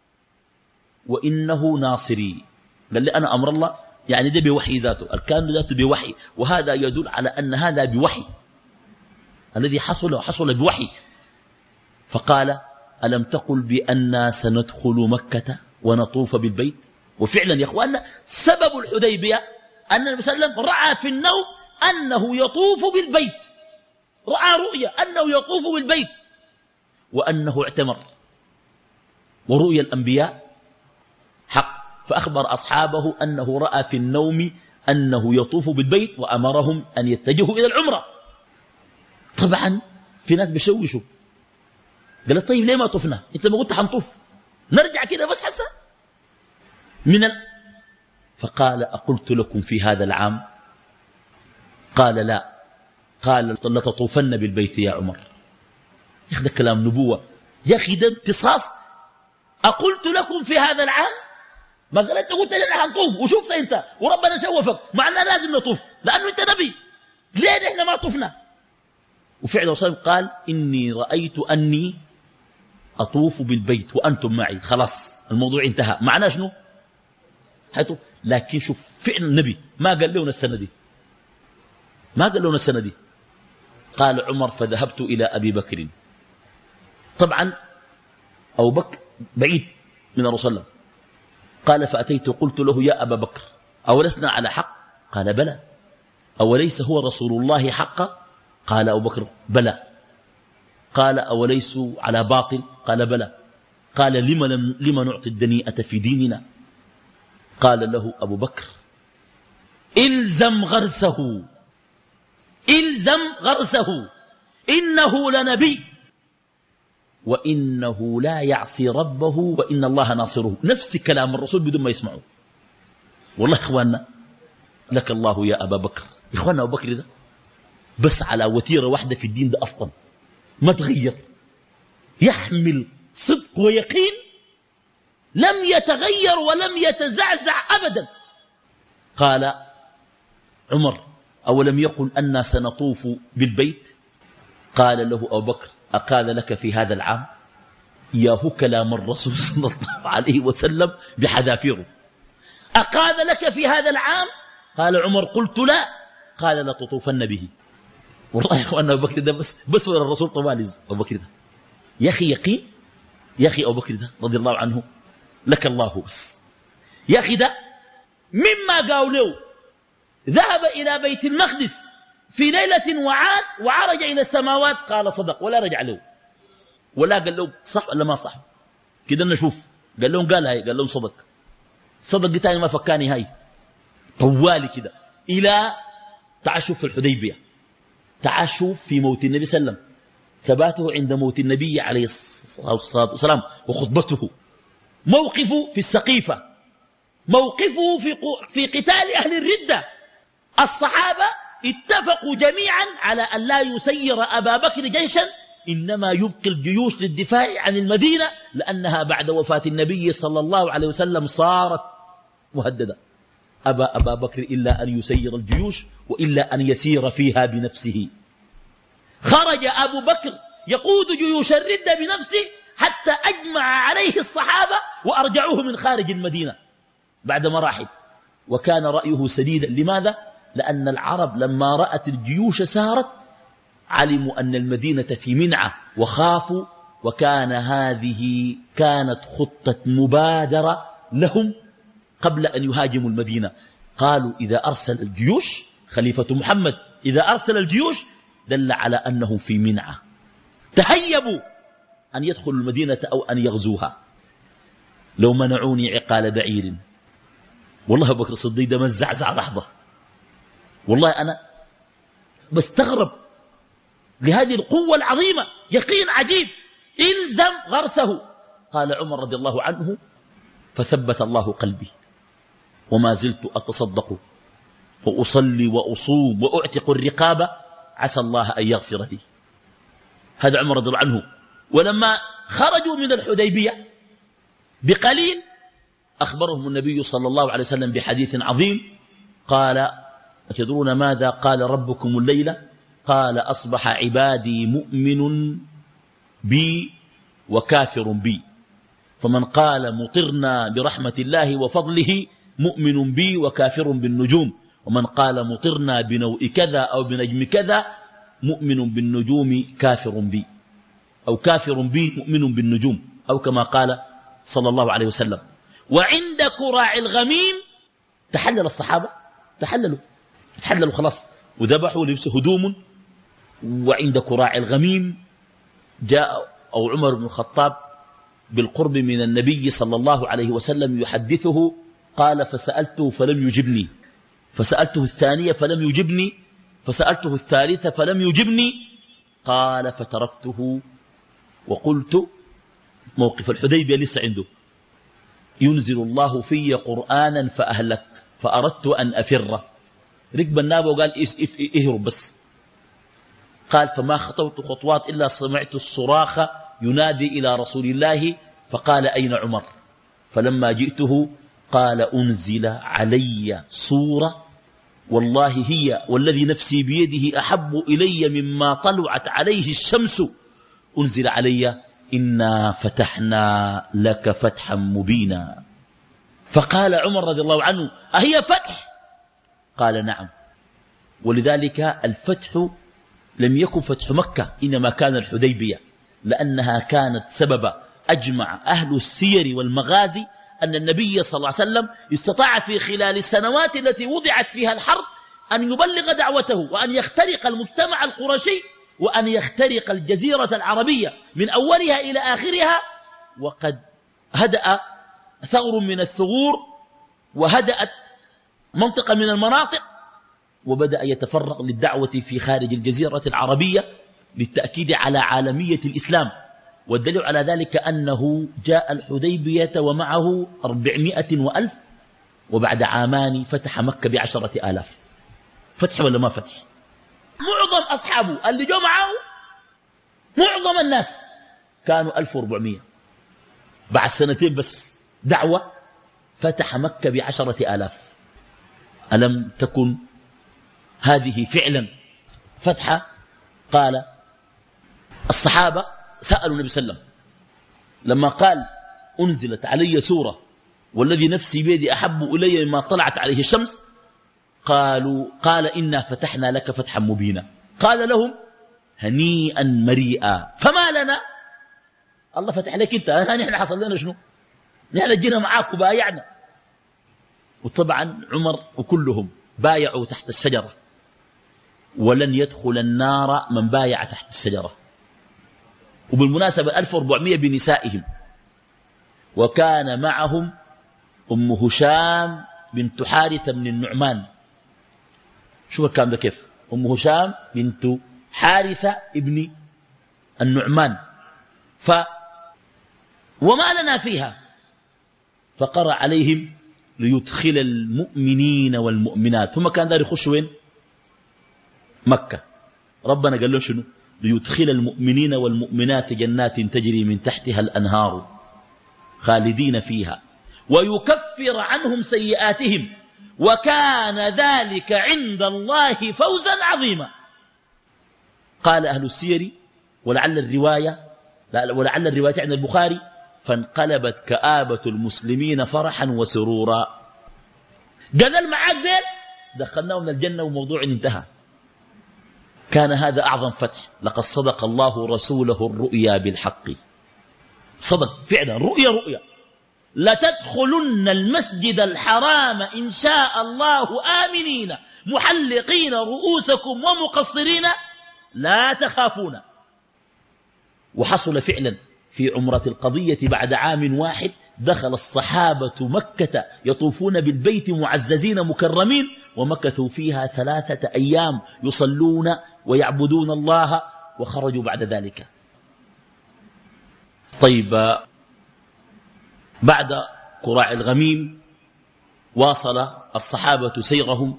B: وإنه ناصري. قال لي أنا أمر الله، يعني ده بوحي ذاته، الكامل ذاته بوحي، وهذا يدل على أن هذا بوحي، الذي حصل وحصل بوحي. فقال ألم تقل بأننا سندخل مكة ونطوف بالبيت؟ وفعلا يا أخواننا سبب الحديبية أن النبي صلى الله عليه وسلم رأى في النوم أنه يطوف بالبيت، رأى رؤيا أنه يطوف بالبيت وأنه اعتمر، ورؤيا الأنبياء حق. فأخبر أصحابه أنه رأى في النوم أنه يطوف بالبيت وأمرهم أن يتجهوا إلى العمرة. طبعا في ناس بيشوشوا، قال طيب ليه ما طفنا؟ انت ما قلت حنطوف، نرجع كده بس حسن من ال... فقال أقلت لكم في هذا العام؟ قال لا. قال لتطوفن بالبيت يا عمر. يا أخي ده كلام نبوة، يا أخي ده امتصاص. أقلت لكم في هذا العام؟ ما قال أنت قلت لنا حنطوف وشوفت أنت وربنا شوفك، مع أننا لازم نطوف لأنه أنت نبي، ليه نحن ما طفنا؟ وفعلا وصل قال إني رأيت أني أطوف بالبيت وأنتم معي، خلاص الموضوع انتهى. معناه شنو؟ حيث لكن شوف فعلا النبي ما قال لنا السنة دي، ما قال لنا السنة دي. قال عمر فذهبت إلى أبي بكر. طبعا أبو بكر بعيد من الرسول الله. قال فأتيت قلت له يا أبا بكر أولسنا على حق؟ قال بلى. أوليس هو رسول الله حقا؟ قال أبو بكر بلى. قال أوليسوا على باطل؟ قال بلى. قال لما, لم لما نعطي الدنيئة في ديننا؟ قال له أبو بكر إلزم غرسه، إلزم غرسه، إنه لنبي وإنه لا يعصي ربه وإن الله ناصره. نفس كلام الرسول بدون ما يسمعه. والله إخواننا لك الله يا أبا بكر. إخواننا أبو بكر ده بس على وتيرة واحدة في الدين ده أصلا ما تغير، يحمل صدق ويقين لم يتغير ولم يتزعزع أبدا. قال عمر أولم يقل أنا سنطوف بالبيت؟ قال له أبو بكر أقال لك في هذا العام؟ ياهو كلام الرسول صلى الله عليه وسلم بحذافيره. أقال لك في هذا العام؟ قال عمر قلت لا. قال لتطوفن به. والله يا أخوان أبو بكر ده بس بس ولا الرسول طوالي أبو بكر ده يا أخي يقين. يا أخي أبو بكر ده رضي الله عنه لك الله بس. يا أخي ده مما قالوا له ذهب إلى بيت المقدس في ليلة وعاد وعرج إلى السماوات قال صدق ولا رجع له ولا قال له صح ولا ما صح كده نشوف. قال لهم قال هاي قال لهم صدق. صدق تاني ما فكاني هاي طوالي كده إلى تعشف في الحديبية. تعشف في موت النبي صلى الله عليه وسلم. ثباته عند موت النبي عليه الصلاة والسلام وخطبته. موقفه في السقيفة. موقفه في, في قتال أهل الردة. الصحابة اتفقوا جميعا على أن لا يسير أبا بكر جيشا إنما يبقي الجيوش للدفاع عن المدينة لأنها بعد وفاة النبي صلى الله عليه وسلم صارت مهددة. أبى أبا بكر إلا أن يسير الجيوش وإلا أن يسير فيها بنفسه. خرج أبو بكر يقود جيوش الردة بنفسه حتى أجمع عليه الصحابة وأرجعوه من خارج المدينة بعد مراحل. وكان رأيه سديدا. لماذا؟ لأن العرب لما رأت الجيوش سارت علموا أن المدينة في منعة وخافوا. وكان هذه كانت خطة مبادرة لهم قبل أن يهاجموا المدينة. قالوا إذا أرسل الجيوش خليفة محمد إذا أرسل الجيوش دل على أنه في منعة. تهيبوا أن يدخلوا المدينة أو أن يغزوها. لو منعوني عقال بعير والله بكر الصديق ده مزعزع لحظة. والله أنا بستغرب لهذه القوة العظيمة. يقين عجيب. إلزم غرسه. قال عمر رضي الله عنه فثبت الله قلبي وما زلت أتصدق وأصلي وأصوم وأعتق الرقابة عسى الله أن يغفر لي. هذا عمر رضي الله عنه. ولما خرجوا من الحديبية بقليل أخبرهم النبي صلى الله عليه وسلم بحديث عظيم. قال أتدرون ماذا قال ربكم الليلة؟ قال أصبح عبادي مؤمن بي وكافر بي فمن قال مطرنا برحمة الله وفضله مؤمن بي وكافر بالنجوم ومن قال مطرنا بنوء كذا أو بنجم كذا مؤمن بالنجوم كافر بي أو كافر بي مؤمن بالنجوم أو كما قال صلى الله عليه وسلم. وعند كراع الغميم تحلل الصحابة. تحللوا تحللوا خلاص وذبحوا لبسوا هدوم. وعند كراع الغميم جاء أو عمر بن الخطاب بالقرب من النبي صلى الله عليه وسلم يحدثه. قال فسألته فلم يجبني فسألته الثانية فلم يجبني فسألته الثالثة فلم يجبني. قال فتركته وقلت موقف الحديبية لسه عنده ينزل الله في قرآنا فأهلك فأردت أن أفر. ركب الناب وقال اهرب بس. قال فما خطوت خطوات إلا سمعت الصراخ ينادي إلى رسول الله فقال أين عمر؟ فلما جئته قال أنزل علي سورة والله هي والذي نفسي بيده أحب إلي مما طلعت عليه الشمس. أنزل علي إنا فتحنا لك فتحا مبينا. فقال عمر رضي الله عنه أهي فتح؟ قال نعم. ولذلك الفتح لم يكن فتح مكة إنما كان الحديبية لأنها كانت سبب. أجمع أهل السير والمغازي أن النبي صلى الله عليه وسلم استطاع في خلال السنوات التي وضعت فيها الحرب أن يبلغ دعوته وأن يخترق المجتمع القرشي وأن يخترق الجزيرة العربية من أولها إلى آخرها. وقد هدأ ثغر من الثغور وهدأت منطقة من المناطق وبدأ يتفرق للدعوة في خارج الجزيرة العربية للتأكيد على عالمية الإسلام. والدليل على ذلك أنه جاء الحديبية ومعه أربعمائة وألف وبعد عامان فتح مكة بعشرة آلاف. فتح ولا ما فتح؟ معظم أصحابه اللي جو معه معظم الناس كانوا ألف وأربعمائة. بعد سنتين بس دعوة فتح مكة بعشرة آلاف. ألم تكن هذه فعلا فتحة. قال الصحابة سألوا النبي صلى الله عليه وسلم لما قال أنزلت علي سورة والذي نفسي بيدي أحب إلي مما طلعت عليه الشمس، قالوا قال إنا فتحنا لك فتحا مبينا. قال لهم هنيئا مريئا فما لنا، الله فتح لك انت، نحن حصل لنا شنو؟ نحن جينا معاك وبايعنا. وطبعا عمر وكلهم بايعوا تحت الشجرة، ولن يدخل النار من بايع تحت الشجرة. وبالمناسبة ألف وأربعمائة بنسائهم، وكان معهم أم هشام بنت حارثة من النعمان. شوف الكلام ده كيف، أم هشام بنت حارثة ابن النعمان. ف وما لنا فيها، فقرأ عليهم ليدخل المؤمنين والمؤمنات. هم كان دار يخشوا وين؟ مكة. ربنا قال له شنو؟ ليدخل المؤمنين والمؤمنات جنات تجري من تحتها الأنهار خالدين فيها ويكفر عنهم سيئاتهم وكان ذلك عند الله فوزا عظيما. قال أهل السير ولعل الرواية ولعل الرواية عند البخاري فانقلبت كآبة المسلمين فرحا وسرورا. قال المعاك ديل دخلناه من الجنة وموضوع انتهى. كان هذا أعظم فتح. لقد صدق الله رسوله الرؤيا بالحق. صدق فعلا، رؤيا رؤيا. لتدخلن المسجد الحرام إن شاء الله آمنين محلقين رؤوسكم ومقصرين لا تخافون. وحصل فعلا في عمرة القضية بعد عام واحد دخل الصحابة مكة يطوفون بالبيت معززين مكرمين، ومكثوا فيها ثلاثة أيام يصلون ويعبدون الله، وخرجوا بعد ذلك. طيب، بعد قراع الغميم واصل الصحابة سيرهم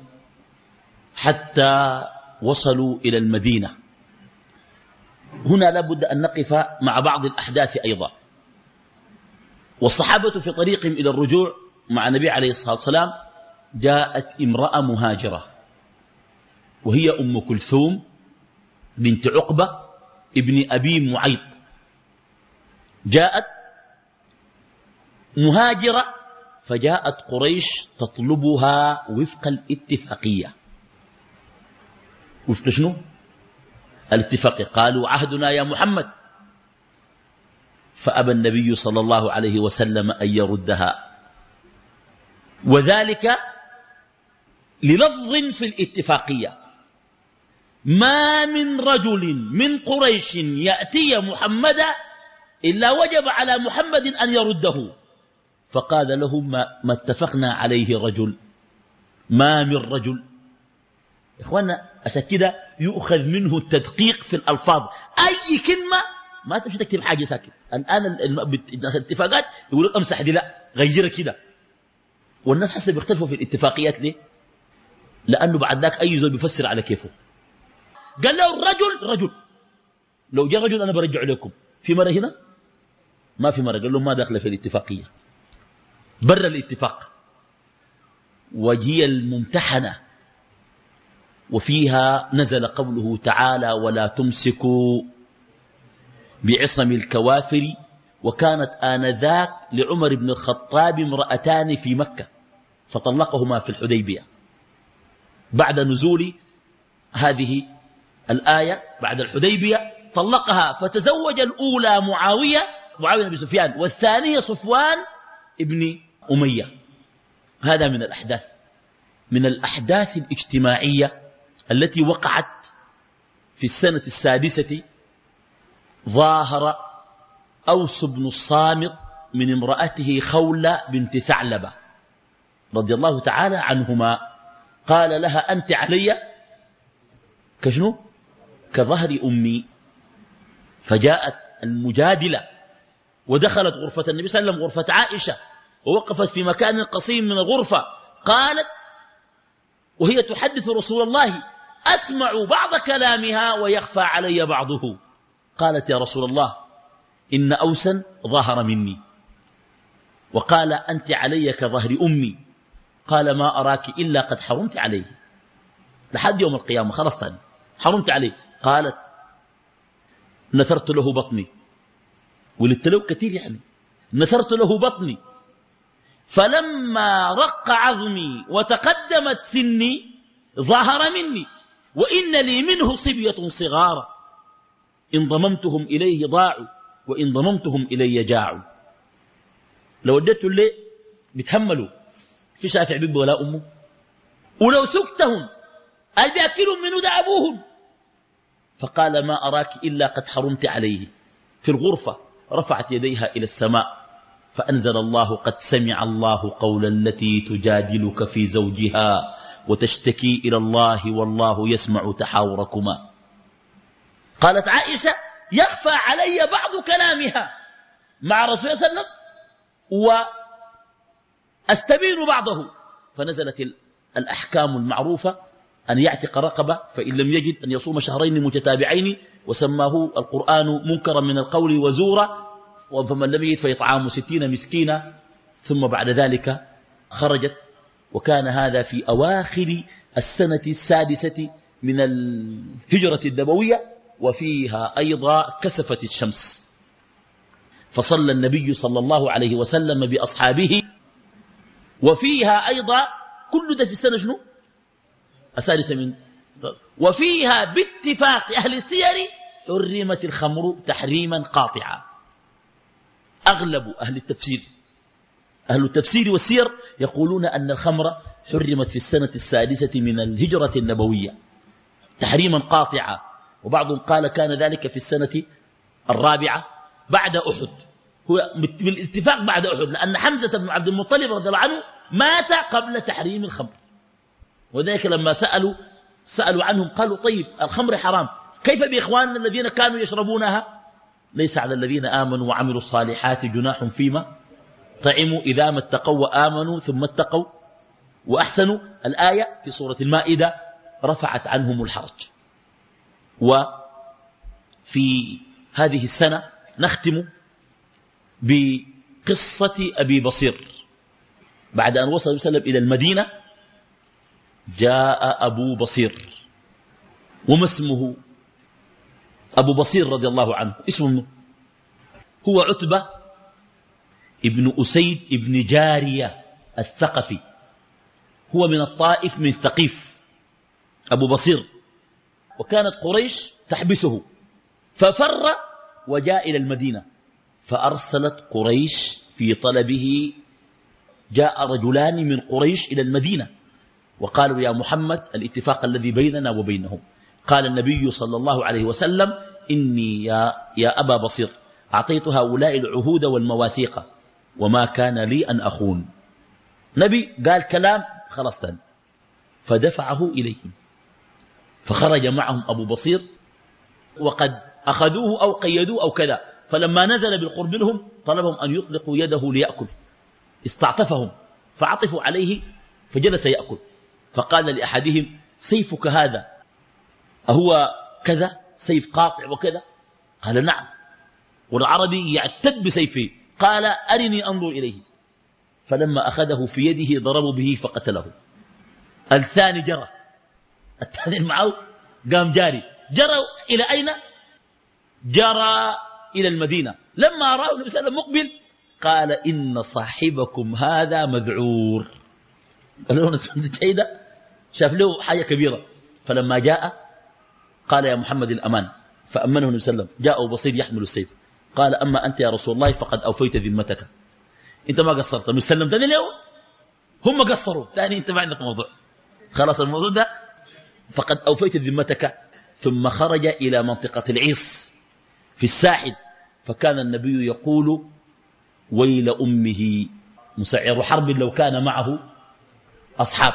B: حتى وصلوا إلى المدينة. هنا لابد أن نقف مع بعض الأحداث أيضا. والصحابة في طريقهم إلى الرجوع مع النبي عليه الصلاة والسلام جاءت امرأة مهاجرة، وهي أم كلثوم بنت عقبة ابن أبي معيط. جاءت مهاجرة فجاءت قريش تطلبها وفق الاتفاقية. وفق شنو؟ الاتفاقية. قالوا عهدنا يا محمد، فأبى النبي صلى الله عليه وسلم أن يردها، وذلك للفظ في الاتفاقية: ما من رجل من قريش يأتي محمدا إلا وجب على محمد أن يرده. فقال لهم ما, ما اتفقنا عليه رجل، ما من رجل. إخوانا عشان كده يؤخذ منه التدقيق في الألفاظ. أي كلمة ما تمشي تكتب حاجة ساكت. الآن الناس الاتفاقات يقولوا أمسح دي، لا غيرها كده. والناس حسب يختلفوا في الاتفاقيات. ليه؟ لأنه بعد ذاك أي زول بيفسر على كيفه. قال له الرجل رجل، لو جاء رجل أنا برجع لكم. في مرة هنا ما في مرة. قال له ما داخل في الاتفاقية، برا الاتفاق. وهي الممتحنة، وفيها نزل قوله تعالى: ولا تمسكوا بعصم الكوافر. وكانت آنذاك لعمر بن الخطاب امرأتان في مكة فطلقهما في الحديبية. بعد نزول هذه الآية بعد الحديبية طلقها، فتزوج الأولى معاوية معاوية بن سفيان، والثانية صفوان ابن أمية. هذا من الأحداث من الأحداث الاجتماعية التي وقعت في السنة السادسة. ظاهر أوس بن الصامت من امرأته خولة بنت ثعلبة رضي الله تعالى عنهما، قال لها: أنت علي كشنو؟ كظهر أمي. فجاءت المجادلة ودخلت غرفة النبي صلى الله عليه وسلم، غرفة عائشة، ووقفت في مكان قصير من الغرفة. قالت وهي تحدث رسول الله: أسمع بعض كلامها ويخفى علي بعضه. قالت: يا رسول الله، إن أوسا ظهر مني وقال أنت علي كظهر أمي. قال: ما أراك إلا قد حرمت عليه. لحد يوم القيامة خلاص تاني حرمت عليه. قالت نثرت له بطني، ولدت له كثير يعني، نثرت له بطني، فلما رق عظمي وتقدمت سني ظهر مني، وإن لي منه صبية صغارا، إن ضممتهم إليه ضاعوا وإن ضممتهم إلي جاعوا. لو وديته اللي بيتحملوا في شافع بيبه ولا أمه، ولو سكتهم قال بيأكلهم منه ده أبوهم. فقال ما أراك إلا قد حرمت عليه. في الغرفة رفعت يديها إلى السماء فأنزل الله قد سمع الله قول التي تجادلك في زوجها وتشتكي إلى الله والله يسمع تحاوركما. قالت عائشة يخفى علي بعض كلامها مع رسول الله صلى الله عليه وسلم وأستبين بعضه، فنزلت الأحكام المعروفة أن يعتق رقبة، فإن لم يجد أن يصوم شهرين متتابعين، وسماه القرآن منكرا من القول وزورا، فمن لم يجد فيطعام ستين مسكينا. ثم بعد ذلك خرجت، وكان هذا في أواخر السنة السادسة من الهجرة النبوية، وفيها أيضا كسفت الشمس، فصلى النبي صلى الله عليه وسلم بأصحابه، وفيها أيضا كل ده في السنة شنو السادسة من، وفيها باتفاق أهل السير حرمت الخمر تحريما قاطعا. أغلب أهل التفسير أهل التفسير والسير يقولون أن الخمر حرمت في السنة السادسة من الهجرة النبوية تحريما قاطعا، وبعضهم قال كان ذلك في السنة الرابعة بعد أحد، هو بالاتفاق بعد أحد، لأن حمزة بن عبد المطلب رضي الله عنه مات قبل تحريم الخمر، وذلك لما سألوا سألوا عنهم قالوا طيب الخمر حرام، كيف بإخواننا الذين كانوا يشربونها؟ ليس على الذين آمنوا وعملوا الصالحات جناح فيما طعموا إذا ما اتقوا وآمنوا ثم اتقوا وأحسنوا. الآية في سورة المائدة رفعت عنهم الحرج. وفي هذه السنة نختم بقصة أبي بصير. بعد أن وصل وسلم إلى المدينة جاء أبو بصير، وما اسمه؟ أبو بصير رضي الله عنه اسمه هو عتبة ابن أسيد ابن جارية الثقفي، هو من الطائف من ثقيف أبو بصير، وكانت قريش تحبسه ففر وجاء إلى المدينة، فأرسلت قريش في طلبه. جاء رجلان من قريش إلى المدينة وقالوا يا محمد الاتفاق الذي بيننا وبينهم. قال النبي صلى الله عليه وسلم إني يا, يا أبا بصير أعطيت هؤلاء العهود والمواثيق وما كان لي أن أخون. نبي قال كلام خلاص تاني، فدفعه إليهم، فخرج معهم أبو بصير وقد أخذوه أو قيدوه أو كذا، فلما نزل بالقرب منهم طلبهم أن يطلقوا يده ليأكل، استعطفهم فعطفوا عليه فجلس يأكل، فقال لأحدهم سيفك هذا أهو كذا سيف قاطع وكذا؟ قال نعم، والعربي يعتد بسيفه، قال أرني أنظر إليه، فلما أخذه في يده ضربوا به فقتله. الثاني جرى، الثاني معه قام جاري، جرى إلى أين؟ جرى إلى المدينة. لما رأوا النبي صلى الله عليه وسلم مقبل قال إن صاحبكم هذا مذعور، قال له جيدة، شاف له حاجة كبيرة. فلما جاء قال يا محمد الأمان، فأمنه النبي صلى الله عليه وسلم. جاء أبو بصير يحمل السيف، قال أما أنت يا رسول الله فقد أوفيت ذمتك، أنت ما قصرت، مسلم تاني له، هم قصروا تاني، أنت ما عندك موضوع، خلاص الموضوع ده فقد أوفيت ذمتك. ثم خرج إلى منطقة العيص في الساحل، فكان النبي يقول ويل أمه مسعر حرب لو كان معه أصحاب.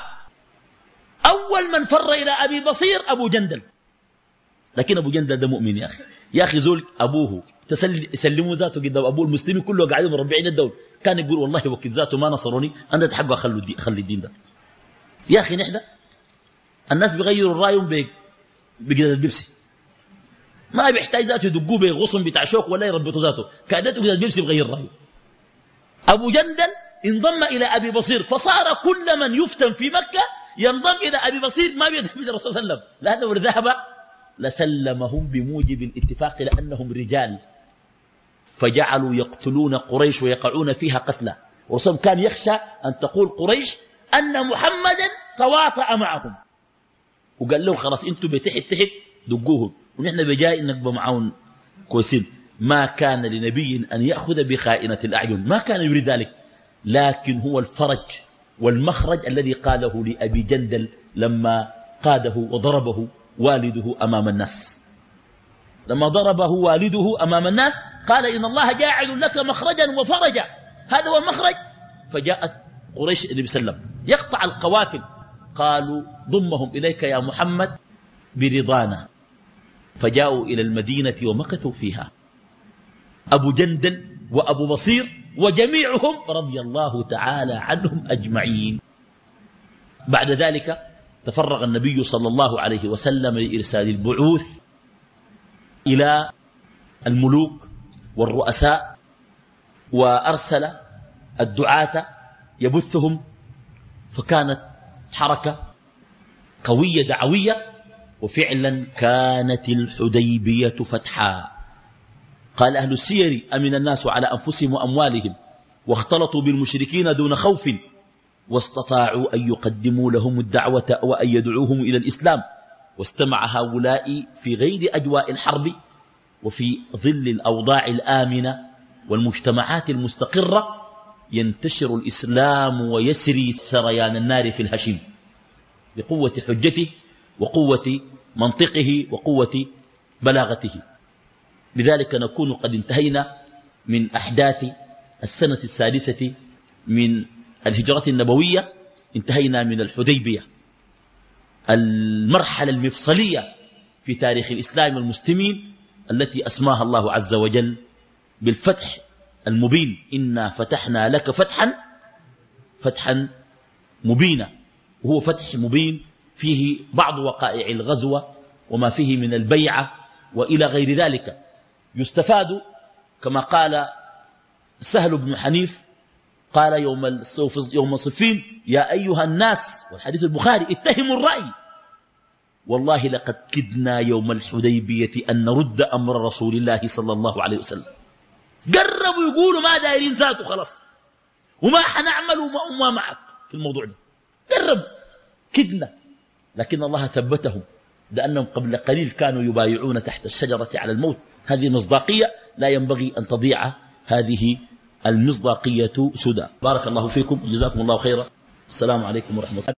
B: أول من فر إلى أبي بصير أبو جندل، لكن أبو جندل ده مؤمن يا أخي، يا أخي زول أبوه يسلموا ذاته قدام أبوه المسلمين كله قاعدين مربعين الدول، كان يقول والله وكذ ذاته ما نصروني أنا تحقوا أخلوا الدين, أخلي الدين ده. يا أخي نحن الناس بيغيروا الرأيهم بقدر البيبسي، ما بيحتاج ذاته يدقوه بغصن بتاع شوك ولا يربطوا ذاته، كادته قدر البيبسي بغير رأيه. أبو جندل انضم إلى أبي بصير، فصار كل من يفتن في مكة ينضم إلى أبي بصير ما بيذهب إلى الرسول صلى الله عليه وسلم، لأنه ذهب لسلمهم بموجب الاتفاق لأنهم رجال، فجعلوا يقتلون قريش ويقعون فيها قتلى. والرسول كان يخشى أن تقول قريش أن محمدا تواطأ معهم، وقال لهم خلاص انتم بتحت تحت دقوهم ونحن بجاي نقبى معهم كويسين. ما كان لنبي أن يأخذ بخائنة الأعين، ما كان يريد ذلك، لكن هو الفرج والمخرج الذي قاله لأبي جندل لما قاده وضربه والده أمام الناس. لما ضربه والده أمام الناس قال إن الله جاعل لك مخرجا وفرجا، هذا هو المخرج. فجاءت قريش النبي صلى الله عليه وسلم يقطع القوافل، قالوا ضمهم إليك يا محمد برضانا، فجاءوا إلى المدينة ومكثوا فيها أبو جندل وأبو بصير وجميعهم رضي الله تعالى عنهم أجمعين. بعد ذلك تفرغ النبي صلى الله عليه وسلم لإرسال البعوث إلى الملوك والرؤساء، وأرسل الدعاة يبثهم، فكانت حركة قوية دعوية، وفعلا كانت الحديبية فتحا. قال أهل السير أمن الناس على أنفسهم وأموالهم واختلطوا بالمشركين دون خوف، واستطاعوا أن يقدموا لهم الدعوة وأن يدعوهم إلى الإسلام. واستمع هؤلاء في غير أجواء الحرب وفي ظل الأوضاع الآمنة والمجتمعات المستقرة ينتشر الإسلام ويسري سريان النار في الهشيم بقوة حجته وقوة منطقه وقوة بلاغته. لذلك نكون قد انتهينا من أحداث السنة السادسة من الهجرة النبوية، انتهينا من الحديبية، المرحلة المفصلية في تاريخ الإسلام والمسلمين التي أسماها الله عز وجل بالفتح المبين. إنا فتحنا لك فتحا فتحا مبينا، وهو فتح مبين فيه بعض وقائع الغزوة وما فيه من البيعة وإلى غير ذلك. يستفاد كما قال سهل بن حنيف قال يوم يوم صفين يا أيها الناس، والحديث البخاري، اتهموا الرأي، والله لقد كدنا يوم الحديبية أن نرد أمر رسول الله صلى الله عليه وسلم. قربوا يقولوا ما دايرين ذاته خلاص وما حنعمل وما معك في الموضوع ده، قرب كدنا، لكن الله ثبتهم لأنهم قبل قليل كانوا يبايعون تحت الشجرة على الموت. هذه مصداقية لا ينبغي أن تضيع هذه المصداقية سدى. بارك الله فيكم وجزاكم الله خيرا. السلام عليكم ورحمة الله.